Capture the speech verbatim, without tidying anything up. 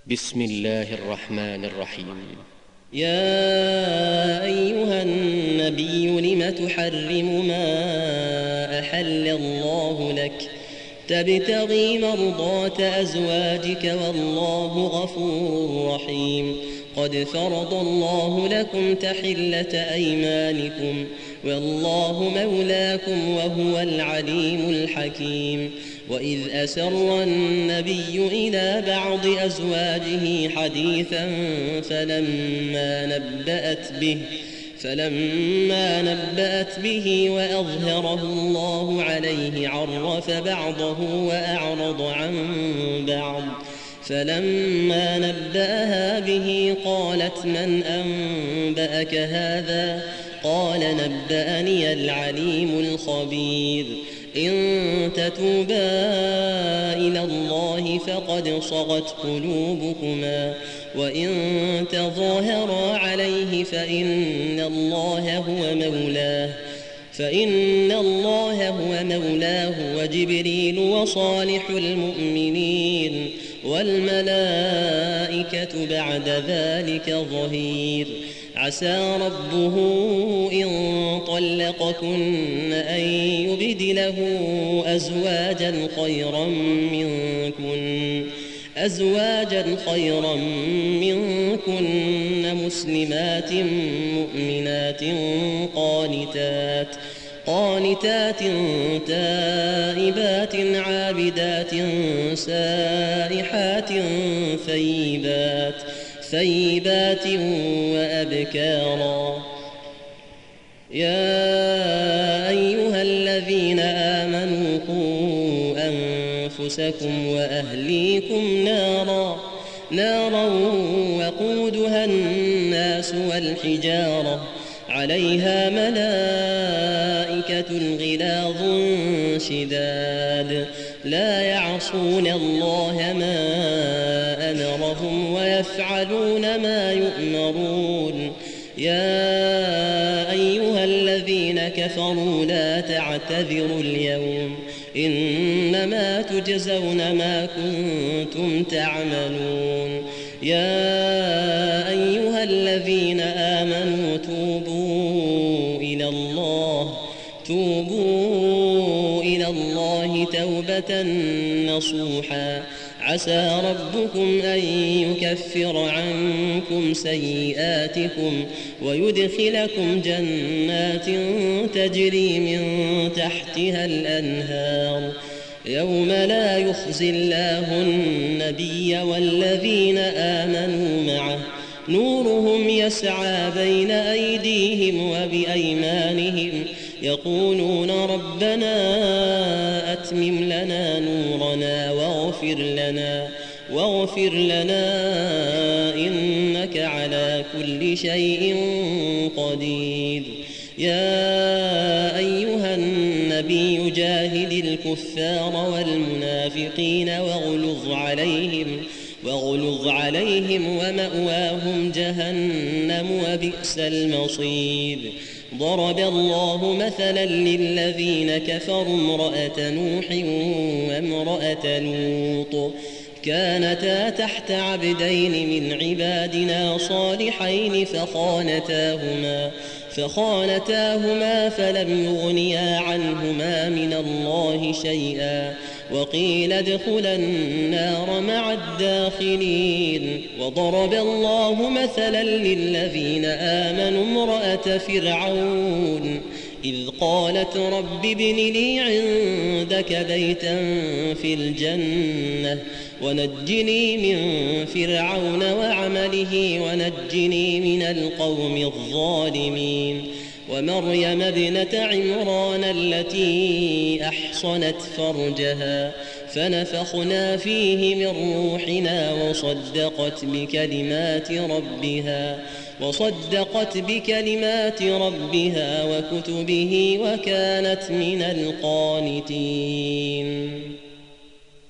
بسم الله الرحمن الرحيم. يا أيها النبي لم تحرم ما أحل الله لك تبتغي مرضات أزواجك والله غفور رحيم. قد فرض الله لكم تحلة أيمانكم والله مولاكم وهو العليم الحكيم. وإذ أسر النبي إلى بعض أزواجه حديثا فلما نبأت به فلما نبأت به وأظهره الله عليه عرف بعضه وأعرض عن بعض. فلما نبأها به قالت من أنبأك هذا؟ قال نبأني العليم الخبير. إن تتوبا إلى الله فقد صغت قلوبكما وإن تظاهرا عليه فإن الله هو مولاه فإن الله هو مولاه وجبريل وصالح المؤمنين والملائكة بعد ذلك ظهير. عسى ربه إن طلقكن أن يبدله أزواجا خيرا منكن أزواجا خيرا منكن مسلمات مؤمنات قانتات قانتات تائبات عابدات سائحات ثيبات ثيبات وأبكارا. يا أيها الذين آمنوا قوا أنفسكم وأهليكم نارا نارا وقودها الناس والحجارة عليها ملائكة غلاظ شداد لا يعصون الله ما أمرهم ويفعلون ما يؤمرون. يا أيها الذين كفروا لا تعتذروا اليوم إنما تجزون ما كنتم تعملون. يا أيها الذين آمنوا توبوا إلى الله توبوا إلى الله توبة نصوحا. عسى ربكم أن يكفر عنكم سيئاتكم ويدخلكم جنات تجري من تحتها الأنهار يوم لا يخزي الله النبي والذين آمنوا معه نورهم يسعى بين أيديهم وبأيمانهم يقولون ربنا أتمم لنا نورنا واغفر لنا واغفر لنا إنك على كل شيء قدير. يا أيها النبي جاهد الكفار والمنافقين واغلظ عليهم واغلظ عليهم ومأواهم جهنم وبئس المصير. ضرب الله مثلا للذين كفروا امرأة نوح وامرأة لوط كانتا تحت عبدين من عبادنا صالحين فخانتاهما فخانتاهما فلم يغنيا عنهما من الله شيئا وقيل ادخلا النار مع الداخلين. وضرب الله مثلا للذين آمنوا امرأة فرعون إذ قالت رب ابن لي عندك بيتا في الجنة ونجني من فرعون وعمله ونجني من القوم الظالمين. ومريم ابنة عمران التي أحصنت فرجها فنفخنا فيه من روحنا وصدقت بكلمات ربها وصدقت بكلمات ربها وكتبه وكانت من القانتين.